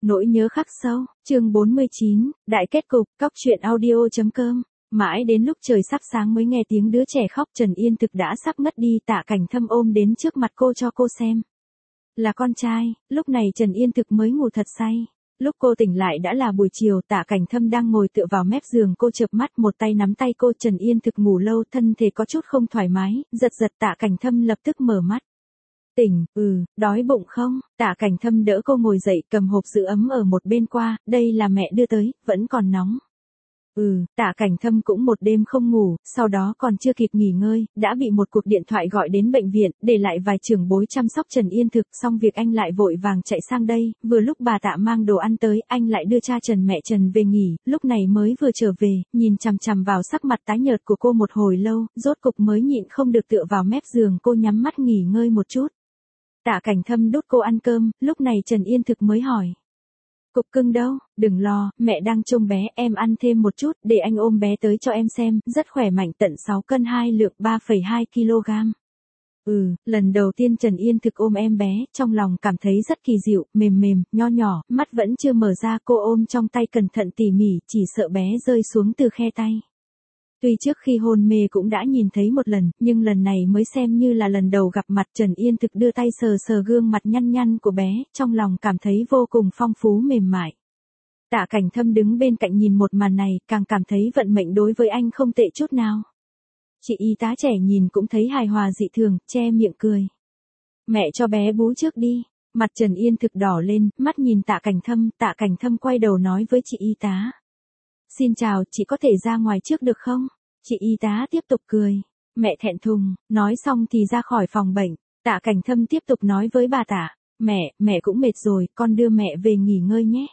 Nỗi nhớ khắc sâu, chương 49, đại kết cục, cóc truyện audio.com. Mãi đến lúc trời sắp sáng mới nghe tiếng đứa trẻ khóc. Trần Yên Thực đã sắp ngất đi. Tạ Cảnh Thâm ôm đến trước mặt cô cho cô xem. Là con trai. Lúc này Trần Yên Thực mới ngủ thật say. Lúc cô tỉnh lại đã là buổi chiều. Tạ Cảnh Thâm đang ngồi tựa vào mép giường cô, chợp mắt, một tay nắm tay cô. Trần Yên Thực ngủ lâu, thân thể có chút không thoải mái, giật Tạ Cảnh Thâm lập tức mở mắt. Tỉnh, đói bụng không? Tạ Cảnh Thâm đỡ cô ngồi dậy, cầm hộp giữ ấm ở một bên qua, đây là mẹ đưa tới, vẫn còn nóng. Tạ Cảnh Thâm cũng một đêm không ngủ, sau đó còn chưa kịp nghỉ ngơi, đã bị một cuộc điện thoại gọi đến bệnh viện, để lại vài trưởng bối chăm sóc Trần Yên Thực. Xong việc anh lại vội vàng chạy sang đây, vừa lúc bà Tạ mang đồ ăn tới, anh lại đưa cha Trần mẹ Trần về nghỉ, lúc này mới vừa trở về, nhìn chằm chằm vào sắc mặt tái nhợt của cô một hồi lâu, rốt cục mới nhịn không được tựa vào mép giường cô, nhắm mắt nghỉ ngơi một chút. Tạ Cảnh Thâm đút cô ăn cơm, lúc này Trần Yên Thực mới hỏi. Cục cưng đâu? Đừng lo, mẹ đang trông bé, em ăn thêm một chút, để anh ôm bé tới cho em xem, rất khỏe mạnh, tận 6 cân 2 lượng 3,2 kg. Lần đầu tiên Trần Yên Thực ôm em bé, trong lòng cảm thấy rất kỳ diệu, mềm mềm, nho nhỏ, mắt vẫn chưa mở ra, cô ôm trong tay cẩn thận tỉ mỉ, chỉ sợ bé rơi xuống từ khe tay. Tuy trước khi hôn mê cũng đã nhìn thấy một lần, nhưng lần này mới xem như là lần đầu gặp mặt. Trần Yên Thực đưa tay sờ sờ gương mặt nhăn nhăn của bé, trong lòng cảm thấy vô cùng phong phú mềm mại. Tạ Cảnh Thâm đứng bên cạnh nhìn một màn này, càng cảm thấy vận mệnh đối với anh không tệ chút nào. Chị y tá trẻ nhìn cũng thấy hài hòa dị thường, che miệng cười. Mẹ cho bé bú trước đi. Mặt Trần Yên Thực đỏ lên, mắt nhìn Tạ Cảnh Thâm. Tạ Cảnh Thâm quay đầu nói với chị y tá. Xin chào, chị có thể ra ngoài trước được không? Chị y tá tiếp tục cười. Mẹ thẹn thùng, nói xong thì ra khỏi phòng bệnh. Tạ Cảnh Thâm tiếp tục nói với bà Tạ. Mẹ cũng mệt rồi, con đưa mẹ về nghỉ ngơi nhé.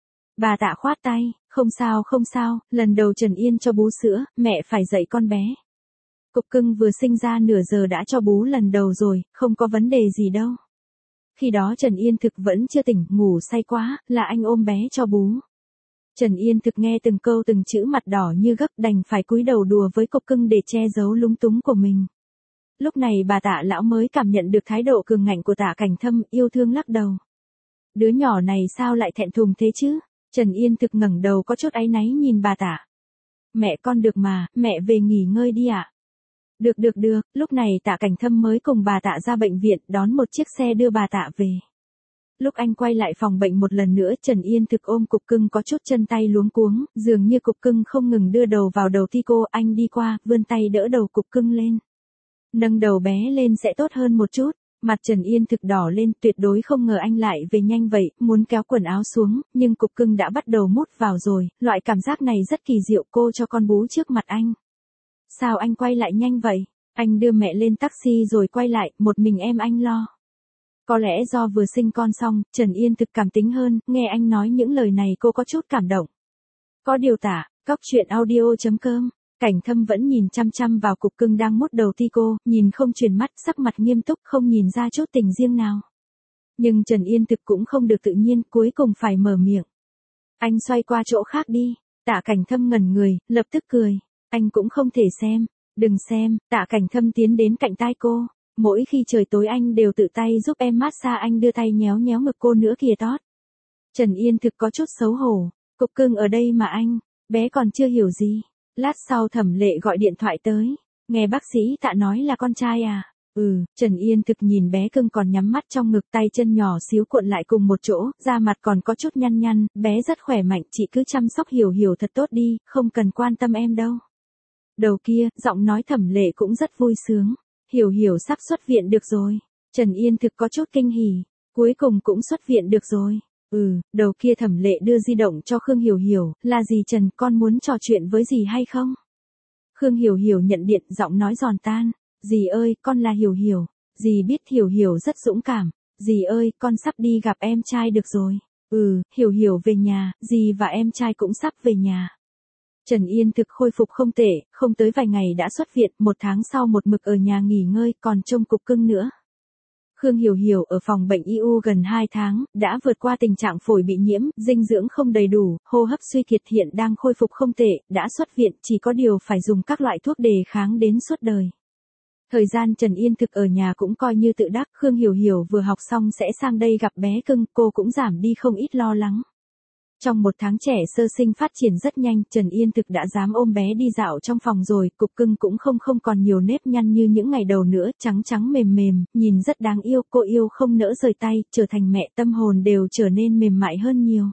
Bà Tạ khoát tay, không sao, lần đầu Trần Yên cho bú sữa, mẹ phải dạy con bé. Cục cưng vừa sinh ra nửa giờ đã cho bú lần đầu rồi, không có vấn đề gì đâu. Khi đó Trần Yên Thực vẫn chưa tỉnh, ngủ say quá, là anh ôm bé cho bú. Trần Yên Thực nghe từng câu từng chữ, mặt đỏ như gấc, đành phải cúi đầu đùa với cục cưng để che giấu lúng túng của mình. Lúc này bà Tạ lão mới cảm nhận được thái độ cường ngạnh của Tạ Cảnh Thâm, yêu thương lắc đầu. Đứa nhỏ này sao lại thẹn thùng thế chứ? Trần Yên Thực ngẩng đầu có chút áy náy nhìn bà Tạ. Mẹ con được mà, mẹ về nghỉ ngơi đi ạ. Được, lúc này Tạ Cảnh Thâm mới cùng bà Tạ ra bệnh viện, đón một chiếc xe đưa bà Tạ về. Lúc anh quay lại phòng bệnh một lần nữa, Trần Yên Thực ôm cục cưng có chút chân tay luống cuống, dường như cục cưng không ngừng đưa đầu vào đầu ti cô. Anh đi qua, vươn tay đỡ đầu cục cưng lên. Nâng đầu bé lên sẽ tốt hơn một chút. Mặt Trần Yên Thực đỏ lên, tuyệt đối không ngờ anh lại về nhanh vậy, muốn kéo quần áo xuống, nhưng cục cưng đã bắt đầu mút vào rồi, loại cảm giác này rất kỳ diệu. Cô cho con bú trước mặt anh. Sao anh quay lại nhanh vậy? Anh đưa mẹ lên taxi rồi quay lại, một mình em anh lo. Có lẽ do vừa sinh con xong, Trần Yên Thực cảm tính hơn, nghe anh nói những lời này cô có chút cảm động. Có điều tả, cóc truyện audio.com. Cảnh Thâm vẫn nhìn chăm chăm vào cục cưng đang mút đầu ti cô, nhìn không chuyển mắt, sắc mặt nghiêm túc, không nhìn ra chút tình riêng nào. Nhưng Trần Yên Thực cũng không được tự nhiên, cuối cùng phải mở miệng. Anh xoay qua chỗ khác đi. Tạ Cảnh Thâm ngẩn người, lập tức cười. Anh cũng không thể xem. Đừng xem. Tạ Cảnh Thâm tiến đến cạnh tai cô. Mỗi khi trời tối anh đều tự tay giúp em massage, anh đưa tay nhéo nhéo ngực cô nữa kìa tót. Trần Yên Thực có chút xấu hổ. Cục cưng ở đây mà anh. Bé còn chưa hiểu gì. Lát sau Thẩm Lệ gọi điện thoại tới. Nghe bác sĩ Tạ nói là con trai à? Trần Yên Thực nhìn bé cưng còn nhắm mắt trong ngực, tay chân nhỏ xíu cuộn lại cùng một chỗ, da mặt còn có chút nhăn nhăn, bé rất khỏe mạnh, chị cứ chăm sóc Hiểu Hiểu thật tốt đi, không cần quan tâm em đâu. Đầu kia, giọng nói Thẩm Lệ cũng rất vui sướng. Hiểu Hiểu sắp xuất viện được rồi. Trần Yên Thực có chút kinh hỉ. Cuối cùng cũng xuất viện được rồi. Đầu kia Thẩm Lệ đưa di động cho Khương Hiểu Hiểu. Là gì Trần, con muốn trò chuyện với dì hay không? Khương Hiểu Hiểu nhận điện, giọng nói giòn tan. Dì ơi, con là Hiểu Hiểu. Dì biết Hiểu Hiểu rất dũng cảm. Dì ơi, con sắp đi gặp em trai được rồi. Hiểu Hiểu về nhà, dì và em trai cũng sắp về nhà. Trần Yên Thực khôi phục không tệ, không tới vài ngày đã xuất viện, 1 tháng sau một mực ở nhà nghỉ ngơi, còn trông cục cưng nữa. Khương Hiểu Hiểu ở phòng bệnh IU gần 2 tháng, đã vượt qua tình trạng phổi bị nhiễm, dinh dưỡng không đầy đủ, hô hấp suy kiệt, hiện đang khôi phục không tệ, đã xuất viện, chỉ có điều phải dùng các loại thuốc đề kháng đến suốt đời. Thời gian Trần Yên Thực ở nhà cũng coi như tự đắc, Khương Hiểu Hiểu vừa học xong sẽ sang đây gặp bé cưng, cô cũng giảm đi không ít lo lắng. Trong một tháng trẻ sơ sinh phát triển rất nhanh, Trần Yên Thực đã dám ôm bé đi dạo trong phòng rồi, cục cưng cũng không còn nhiều nếp nhăn như những ngày đầu nữa, trắng trắng mềm mềm, nhìn rất đáng yêu, cô yêu không nỡ rời tay, trở thành mẹ tâm hồn đều trở nên mềm mại hơn nhiều.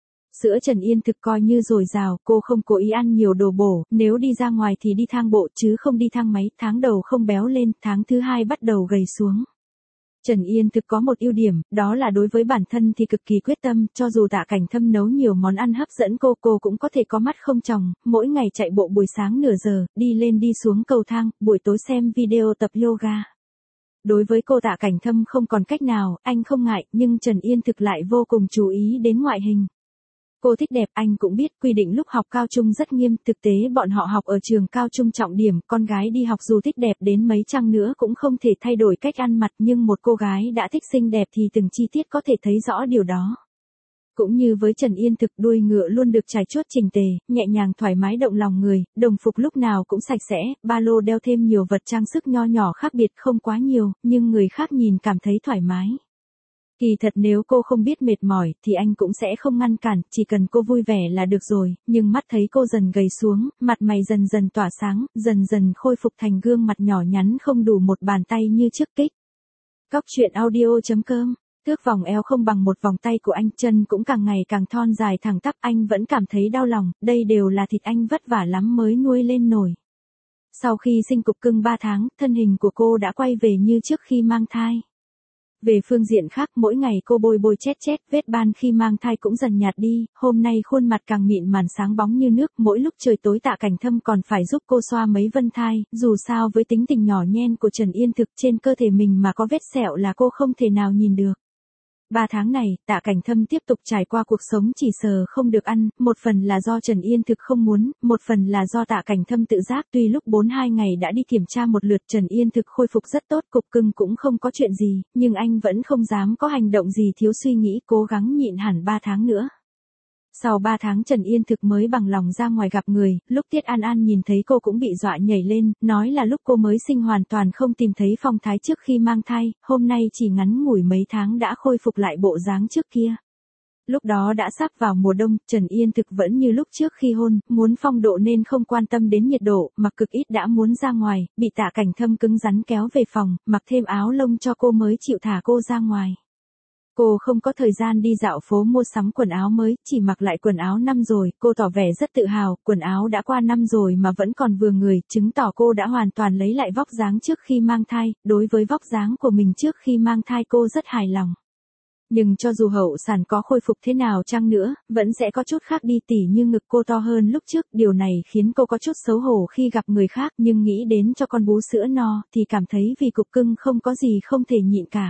Sữa Trần Yên Thực coi như dồi dào, cô không cố ý ăn nhiều đồ bổ, nếu đi ra ngoài thì đi thang bộ chứ không đi thang máy, tháng đầu không béo lên, tháng thứ 2 bắt đầu gầy xuống. Trần Yên Thực có một ưu điểm, đó là đối với bản thân thì cực kỳ quyết tâm, cho dù Tạ Cảnh Thâm nấu nhiều món ăn hấp dẫn cô cũng có thể có mắt không tròng, mỗi ngày chạy bộ buổi sáng nửa giờ, đi lên đi xuống cầu thang, buổi tối xem video tập yoga. Đối với cô Tạ Cảnh Thâm không còn cách nào, anh không ngại, nhưng Trần Yên Thực lại vô cùng chú ý đến ngoại hình. Cô thích đẹp, anh cũng biết, quy định lúc học cao trung rất nghiêm, thực tế bọn họ học ở trường cao trung trọng điểm, con gái đi học dù thích đẹp đến mấy chăng nữa cũng không thể thay đổi cách ăn mặc, nhưng một cô gái đã thích xinh đẹp thì từng chi tiết có thể thấy rõ điều đó. Cũng như với Trần Yên Thực, đuôi ngựa luôn được trải chuốt chỉnh tề, nhẹ nhàng thoải mái động lòng người, đồng phục lúc nào cũng sạch sẽ, ba lô đeo thêm nhiều vật trang sức nho nhỏ khác biệt không quá nhiều, nhưng người khác nhìn cảm thấy thoải mái. Kỳ thật nếu cô không biết mệt mỏi thì anh cũng sẽ không ngăn cản, chỉ cần cô vui vẻ là được rồi, nhưng mắt thấy cô dần gầy xuống, mặt mày dần dần tỏa sáng, dần dần khôi phục thành gương mặt nhỏ nhắn không đủ một bàn tay như trước kích. Cóc truyện audio.com, thước vòng eo không bằng một vòng tay của anh, chân cũng càng ngày càng thon dài thẳng tắp, anh vẫn cảm thấy đau lòng, đây đều là thịt anh vất vả lắm mới nuôi lên nổi. Sau khi sinh cục cưng 3 tháng, thân hình của cô đã quay về như trước khi mang thai. Về phương diện khác, mỗi ngày cô bôi chét, vết ban khi mang thai cũng dần nhạt đi, hôm nay khuôn mặt càng mịn màn sáng bóng như nước, mỗi lúc trời tối Tạ Cảnh Thâm còn phải giúp cô xoa mấy vân thai, dù sao với tính tình nhỏ nhen của Trần Yên Thực, trên cơ thể mình mà có vết sẹo là cô không thể nào nhìn được. 3 tháng này, Tạ Cảnh Thâm tiếp tục trải qua cuộc sống chỉ sờ không được ăn, một phần là do Trần Yên Thực không muốn, một phần là do Tạ Cảnh Thâm tự giác, tuy lúc 4-2 ngày đã đi kiểm tra một lượt Trần Yên Thực khôi phục rất tốt, cục cưng cũng không có chuyện gì, nhưng anh vẫn không dám có hành động gì thiếu suy nghĩ, cố gắng nhịn hẳn 3 tháng nữa. Sau 3 tháng Trần Yên Thực mới bằng lòng ra ngoài gặp người, lúc Tiết An An nhìn thấy cô cũng bị dọa nhảy lên, nói là lúc cô mới sinh hoàn toàn không tìm thấy phong thái trước khi mang thai, hôm nay chỉ ngắn ngủi mấy tháng đã khôi phục lại bộ dáng trước kia. Lúc đó đã sắp vào mùa đông, Trần Yên Thực vẫn như lúc trước khi hôn, muốn phong độ nên không quan tâm đến nhiệt độ, mặc cực ít đã muốn ra ngoài, bị Tạ Cảnh Thâm cứng rắn kéo về phòng, mặc thêm áo lông cho cô mới chịu thả cô ra ngoài. Cô không có thời gian đi dạo phố mua sắm quần áo mới, chỉ mặc lại quần áo năm rồi, cô tỏ vẻ rất tự hào, quần áo đã qua năm rồi mà vẫn còn vừa người, chứng tỏ cô đã hoàn toàn lấy lại vóc dáng trước khi mang thai, đối với vóc dáng của mình trước khi mang thai cô rất hài lòng. Nhưng cho dù hậu sản có khôi phục thế nào chăng nữa, vẫn sẽ có chút khác đi, tỉ như ngực cô to hơn lúc trước, điều này khiến cô có chút xấu hổ khi gặp người khác, nhưng nghĩ đến cho con bú sữa no, thì cảm thấy vì cục cưng không có gì không thể nhịn cả.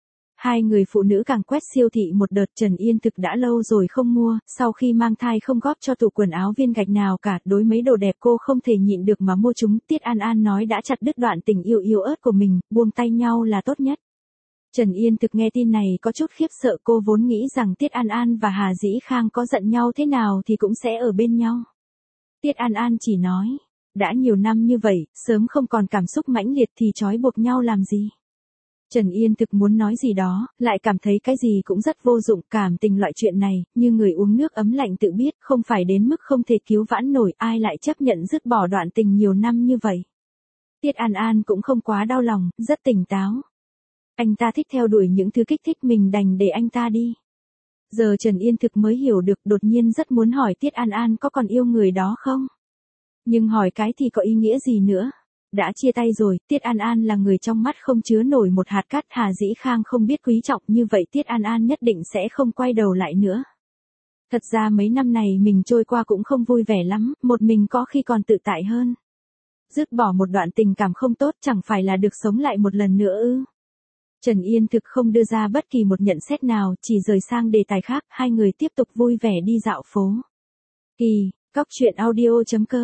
Hai người phụ nữ càng quét siêu thị một đợt, Trần Yên Thực đã lâu rồi không mua, sau khi mang thai không góp cho tủ quần áo viên gạch nào cả, đối mấy đồ đẹp cô không thể nhịn được mà mua chúng, Tiết An An nói đã chặt đứt đoạn tình yêu yếu ớt của mình, buông tay nhau là tốt nhất. Trần Yên Thực nghe tin này có chút khiếp sợ, cô vốn nghĩ rằng Tiết An An và Hà Dĩ Khang có giận nhau thế nào thì cũng sẽ ở bên nhau. Tiết An An chỉ nói, đã nhiều năm như vậy, sớm không còn cảm xúc mãnh liệt thì trói buộc nhau làm gì. Trần Yên Thực muốn nói gì đó, lại cảm thấy cái gì cũng rất vô dụng, cảm tình loại chuyện này, như người uống nước ấm lạnh tự biết, không phải đến mức không thể cứu vãn nổi, ai lại chấp nhận dứt bỏ đoạn tình nhiều năm như vậy. Tiết An An cũng không quá đau lòng, rất tỉnh táo. Anh ta thích theo đuổi những thứ kích thích mình, đành để anh ta đi. Giờ Trần Yên Thực mới hiểu được, đột nhiên rất muốn hỏi Tiết An An có còn yêu người đó không? Nhưng hỏi cái thì có ý nghĩa gì nữa? Đã chia tay rồi, Tiết An An là người trong mắt không chứa nổi một hạt cát, Hà Dĩ Khang không biết quý trọng như vậy, Tiết An An nhất định sẽ không quay đầu lại nữa. Thật ra mấy năm này mình trôi qua cũng không vui vẻ lắm, một mình có khi còn tự tại hơn. Dứt bỏ một đoạn tình cảm không tốt chẳng phải là được sống lại một lần nữa ư? Trần Yên Thực không đưa ra bất kỳ một nhận xét nào, chỉ rời sang đề tài khác, hai người tiếp tục vui vẻ đi dạo phố. Cóc truyện audio.com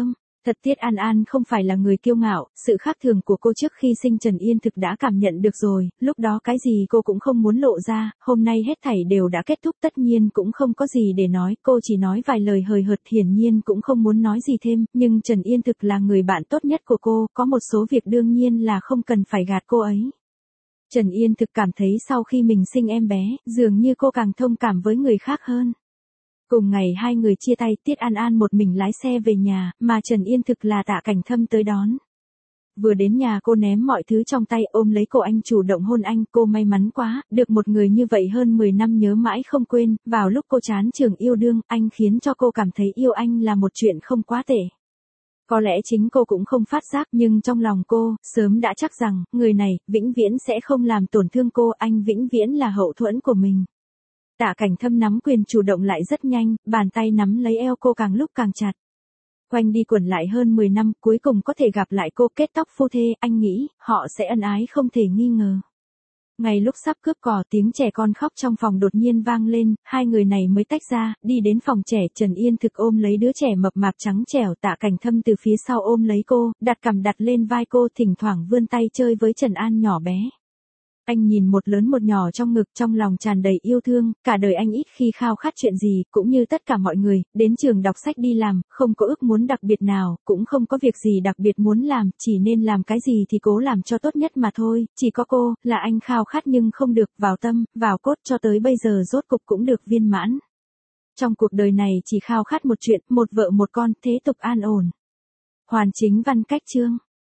Thật Tiết An An không phải là người kiêu ngạo, sự khác thường của cô trước khi sinh Trần Yên Thực đã cảm nhận được rồi, lúc đó cái gì cô cũng không muốn lộ ra, hôm nay hết thảy đều đã kết thúc tất nhiên cũng không có gì để nói, cô chỉ nói vài lời hời hợt hiển nhiên cũng không muốn nói gì thêm, nhưng Trần Yên Thực là người bạn tốt nhất của cô, có một số việc đương nhiên là không cần phải gạt cô ấy. Trần Yên Thực cảm thấy sau khi mình sinh em bé, dường như cô càng thông cảm với người khác hơn. Cùng ngày hai người chia tay, Tiết An An một mình lái xe về nhà, mà Trần Yên Thực là Tạ Cảnh Thâm tới đón. Vừa đến nhà cô ném mọi thứ trong tay ôm lấy cô anh chủ động hôn anh, cô may mắn quá, được một người như vậy hơn 10 năm nhớ mãi không quên, vào lúc cô chán trường yêu đương, anh khiến cho cô cảm thấy yêu anh là một chuyện không quá tệ. Có lẽ chính cô cũng không phát giác nhưng trong lòng cô, sớm đã chắc rằng, người này, vĩnh viễn sẽ không làm tổn thương cô, anh vĩnh viễn là hậu thuẫn của mình. Tạ Cảnh Thâm nắm quyền chủ động lại rất nhanh, bàn tay nắm lấy eo cô càng lúc càng chặt. Quanh đi quẩn lại hơn 10 năm, cuối cùng có thể gặp lại cô kết tóc phu thê, anh nghĩ, họ sẽ ân ái không thể nghi ngờ. Ngay lúc sắp cướp cò tiếng trẻ con khóc trong phòng đột nhiên vang lên, hai người này mới tách ra, đi đến phòng trẻ Trần Yên Thực ôm lấy đứa trẻ mập mạp trắng trẻo Tạ Cảnh Thâm từ phía sau ôm lấy cô, đặt cằm đặt lên vai cô thỉnh thoảng vươn tay chơi với Trần An nhỏ bé. Anh nhìn một lớn một nhỏ trong ngực trong lòng tràn đầy yêu thương, cả đời anh ít khi khao khát chuyện gì, cũng như tất cả mọi người, đến trường đọc sách đi làm, không có ước muốn đặc biệt nào, cũng không có việc gì đặc biệt muốn làm, chỉ nên làm cái gì thì cố làm cho tốt nhất mà thôi, chỉ có cô, là anh khao khát nhưng không được, vào tâm, vào cốt cho tới bây giờ rốt cục cũng được viên mãn. Trong cuộc đời này chỉ khao khát một chuyện, một vợ một con, thế tục an ổn. Hoàn chính văn cách chương.